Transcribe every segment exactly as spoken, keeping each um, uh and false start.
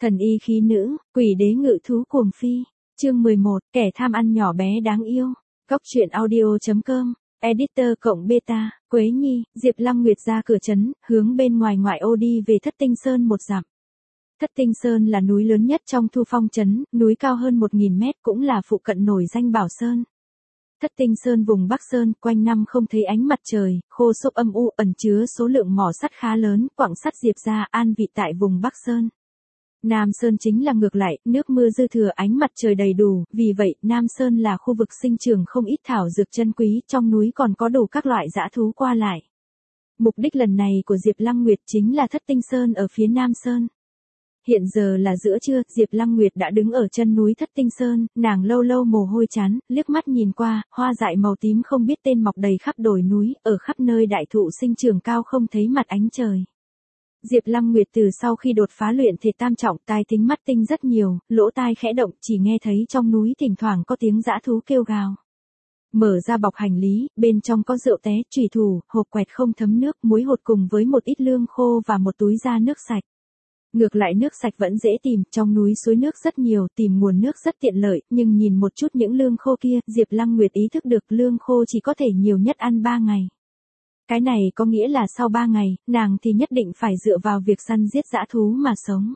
Thần y khí nữ, quỷ đế ngự thú cuồng phi. Chương mười một, kẻ tham ăn nhỏ bé đáng yêu. Góc truyện audio chấm com, editor cộng beta, Quế Nhi, Diệp Lăng Nguyệt ra cửa trấn, hướng bên ngoài ngoại ô đi về Thất Tinh Sơn một dặm. Thất Tinh Sơn là núi lớn nhất trong Thu Phong trấn, núi cao hơn một nghìn mét, cũng là phụ cận nổi danh Bảo Sơn. Thất Tinh Sơn vùng Bắc Sơn, quanh năm không thấy ánh mặt trời, khô xốp âm u, ẩn chứa số lượng mỏ sắt khá lớn, quặng sắt Diệp gia an vị tại vùng Bắc Sơn. Nam Sơn chính là ngược lại, nước mưa dư thừa, ánh mặt trời đầy đủ, vì vậy Nam Sơn là khu vực sinh trưởng không ít thảo dược chân quý, trong núi còn có đủ các loại dã thú qua lại. Mục đích lần này của Diệp Lăng Nguyệt chính là Thất Tinh Sơn ở phía Nam Sơn. Hiện giờ là giữa trưa, Diệp Lăng Nguyệt đã đứng ở chân núi Thất Tinh Sơn, nàng lâu lâu mồ hôi chán, liếc mắt nhìn qua, hoa dại màu tím không biết tên mọc đầy khắp đồi núi, ở khắp nơi đại thụ sinh trưởng cao không thấy mặt ánh trời. Diệp Lăng Nguyệt từ sau khi đột phá luyện thể tam trọng, tai thính mắt tinh rất nhiều, lỗ tai khẽ động, chỉ nghe thấy trong núi thỉnh thoảng có tiếng dã thú kêu gào. Mở ra bọc hành lý, bên trong có rượu té, chủy thủ, hộp quẹt không thấm nước, muối hột cùng với một ít lương khô và một túi da nước sạch. Ngược lại nước sạch vẫn dễ tìm, trong núi suối nước rất nhiều, tìm nguồn nước rất tiện lợi, nhưng nhìn một chút những lương khô kia, Diệp Lăng Nguyệt ý thức được lương khô chỉ có thể nhiều nhất ăn ba ngày. Cái này có nghĩa là sau ba ngày, nàng thì nhất định phải dựa vào việc săn giết dã thú mà sống.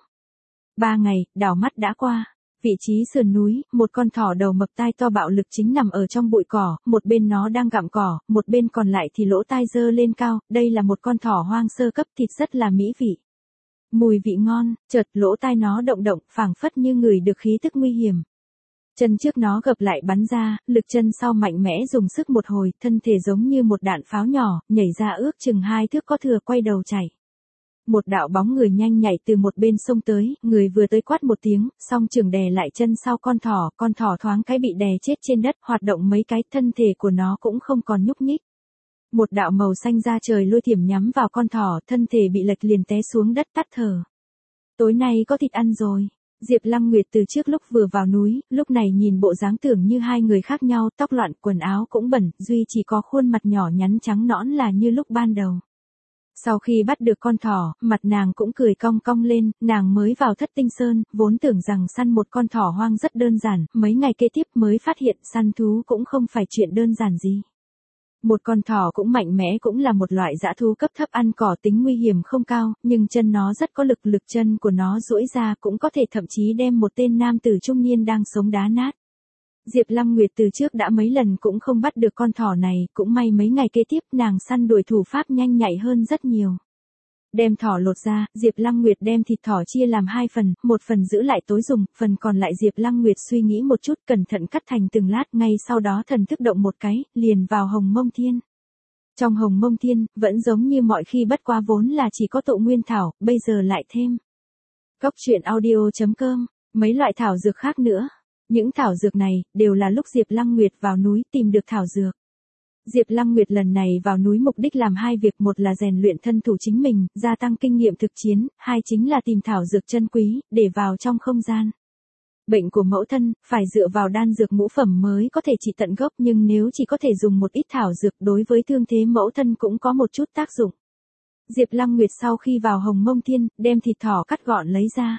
Ba ngày, đảo mắt đã qua. Vị trí sườn núi, một con thỏ đầu mập tai to bạo lực chính nằm ở trong bụi cỏ, một bên nó đang gặm cỏ, một bên còn lại thì lỗ tai giơ lên cao, đây là một con thỏ hoang sơ cấp, thịt rất là mỹ vị. Mùi vị ngon, chợt lỗ tai nó động động, phảng phất như ngửi được khí tức nguy hiểm. Chân trước nó gập lại bắn ra, lực chân sau mạnh mẽ dùng sức một hồi, thân thể giống như một đạn pháo nhỏ, nhảy ra ước chừng hai thước có thừa, quay đầu chạy. Một đạo bóng người nhanh nhảy từ một bên sông tới, người vừa tới quát một tiếng, song trường đè lại chân sau con thỏ, con thỏ thoáng cái bị đè chết trên đất, hoạt động mấy cái, thân thể của nó cũng không còn nhúc nhích. Một đạo màu xanh da trời lôi thiểm nhắm vào con thỏ, thân thể bị lệch liền té xuống đất tắt thở. Tối nay có thịt ăn rồi. Diệp Lăng Nguyệt từ trước lúc vừa vào núi, lúc này nhìn bộ dáng tưởng như hai người khác nhau, tóc loạn, quần áo cũng bẩn, duy chỉ có khuôn mặt nhỏ nhắn trắng nõn là như lúc ban đầu. Sau khi bắt được con thỏ, mặt nàng cũng cười cong cong lên, nàng mới vào Thất Tinh Sơn, vốn tưởng rằng săn một con thỏ hoang rất đơn giản, mấy ngày kế tiếp mới phát hiện săn thú cũng không phải chuyện đơn giản gì. Một con thỏ cũng mạnh mẽ, cũng là một loại dã thú cấp thấp, ăn cỏ, tính nguy hiểm không cao, nhưng chân nó rất có lực, lực chân của nó duỗi ra cũng có thể thậm chí đem một tên nam tử trung niên đang sống đá nát. Diệp Lăng Nguyệt từ trước đã mấy lần cũng không bắt được con thỏ này, cũng may mấy ngày kế tiếp nàng săn đuổi thủ pháp nhanh nhạy hơn rất nhiều. Đem thỏ lột ra, Diệp Lăng Nguyệt đem thịt thỏ chia làm hai phần, một phần giữ lại tối dùng, phần còn lại Diệp Lăng Nguyệt suy nghĩ một chút, cẩn thận cắt thành từng lát, ngay sau đó thần thức động một cái, liền vào Hồng Mông Thiên. Trong Hồng Mông Thiên, vẫn giống như mọi khi, bất quá vốn là chỉ có Tụ Nguyên Thảo, bây giờ lại thêm. Góc truyện audio chấm com, mấy loại thảo dược khác nữa. Những thảo dược này, đều là lúc Diệp Lăng Nguyệt vào núi tìm được thảo dược. Diệp Lăng Nguyệt lần này vào núi mục đích làm hai việc, một là rèn luyện thân thủ chính mình, gia tăng kinh nghiệm thực chiến, hai chính là tìm thảo dược chân quý, để vào trong không gian. Bệnh của mẫu thân, phải dựa vào đan dược ngũ phẩm mới có thể trị tận gốc, nhưng nếu chỉ có thể dùng một ít thảo dược đối với thương thế mẫu thân cũng có một chút tác dụng. Diệp Lăng Nguyệt sau khi vào Hồng Mông Thiên, đem thịt thỏ cắt gọn lấy ra.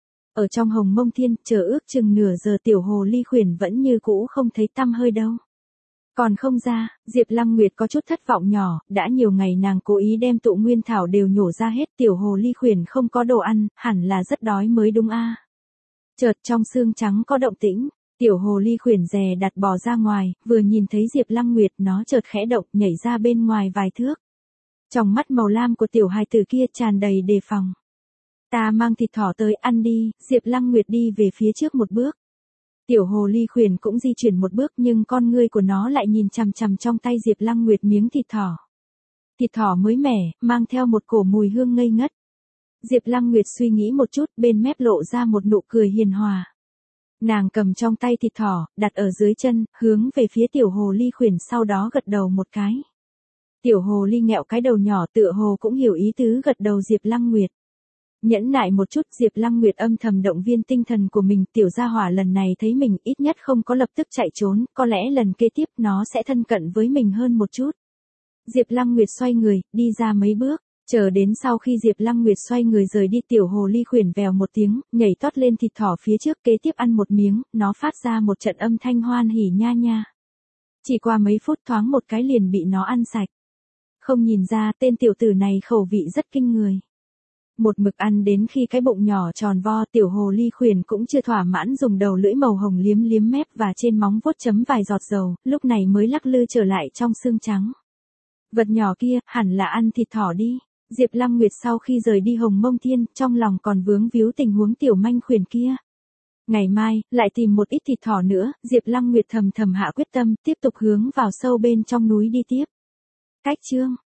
Ở trong Hồng Mông Thiên, chờ ước chừng nửa giờ tiểu hồ ly khuyển vẫn như cũ không thấy tăm hơi đâu. Còn không ra, Diệp Lăng Nguyệt có chút thất vọng nhỏ, đã nhiều ngày nàng cố ý đem Tụ Nguyên Thảo đều nhổ ra hết, tiểu hồ ly khuyển không có đồ ăn, hẳn là rất đói mới đúng a. Chợt trong xương trắng có động tĩnh, tiểu hồ ly khuyển dè đặt bò ra ngoài, vừa nhìn thấy Diệp Lăng Nguyệt nó chợt khẽ động, nhảy ra bên ngoài vài thước. Trong mắt màu lam của tiểu hài tử kia tràn đầy đề phòng. Ta mang thịt thỏ tới ăn đi, Diệp Lăng Nguyệt đi về phía trước một bước. Tiểu hồ ly khuyển cũng di chuyển một bước, nhưng con ngươi của nó lại nhìn chằm chằm trong tay Diệp Lăng Nguyệt miếng thịt thỏ. Thịt thỏ mới mẻ, mang theo một cổ mùi hương ngây ngất. Diệp Lăng Nguyệt suy nghĩ một chút, bên mép lộ ra một nụ cười hiền hòa. Nàng cầm trong tay thịt thỏ, đặt ở dưới chân, hướng về phía tiểu hồ ly khuyển, sau đó gật đầu một cái. Tiểu hồ ly nghẹo cái đầu nhỏ, tựa hồ cũng hiểu ý tứ gật đầu Diệp Lăng Nguyệt. Nhẫn nại một chút, Diệp Lăng Nguyệt âm thầm động viên tinh thần của mình, tiểu gia hỏa lần này thấy mình ít nhất không có lập tức chạy trốn, có lẽ lần kế tiếp nó sẽ thân cận với mình hơn một chút. Diệp Lăng Nguyệt xoay người, đi ra mấy bước, Chờ đến sau khi Diệp Lăng Nguyệt xoay người rời đi, tiểu hồ ly khuyển vèo một tiếng, nhảy tót lên thịt thỏ phía trước, kế tiếp ăn một miếng, nó phát ra một trận âm thanh hoan hỉ nha nha. Chỉ qua mấy phút thoáng một cái liền bị nó ăn sạch. Không nhìn ra, tên tiểu tử này khẩu vị rất kinh người. Một mực ăn đến khi cái bụng nhỏ tròn vo, tiểu hồ ly khuyển cũng chưa thỏa mãn, dùng đầu lưỡi màu hồng liếm liếm mép và trên móng vuốt chấm vài giọt dầu, lúc này mới lắc lư trở lại trong xương trắng. Vật nhỏ kia, hẳn là ăn thịt thỏ đi. Diệp Lăng Nguyệt sau khi rời đi Hồng Mông Thiên, trong lòng còn vướng víu tình huống tiểu manh khuyển kia. Ngày mai, lại tìm một ít thịt thỏ nữa, Diệp Lăng Nguyệt thầm thầm hạ quyết tâm, tiếp tục hướng vào sâu bên trong núi đi tiếp. Cách chương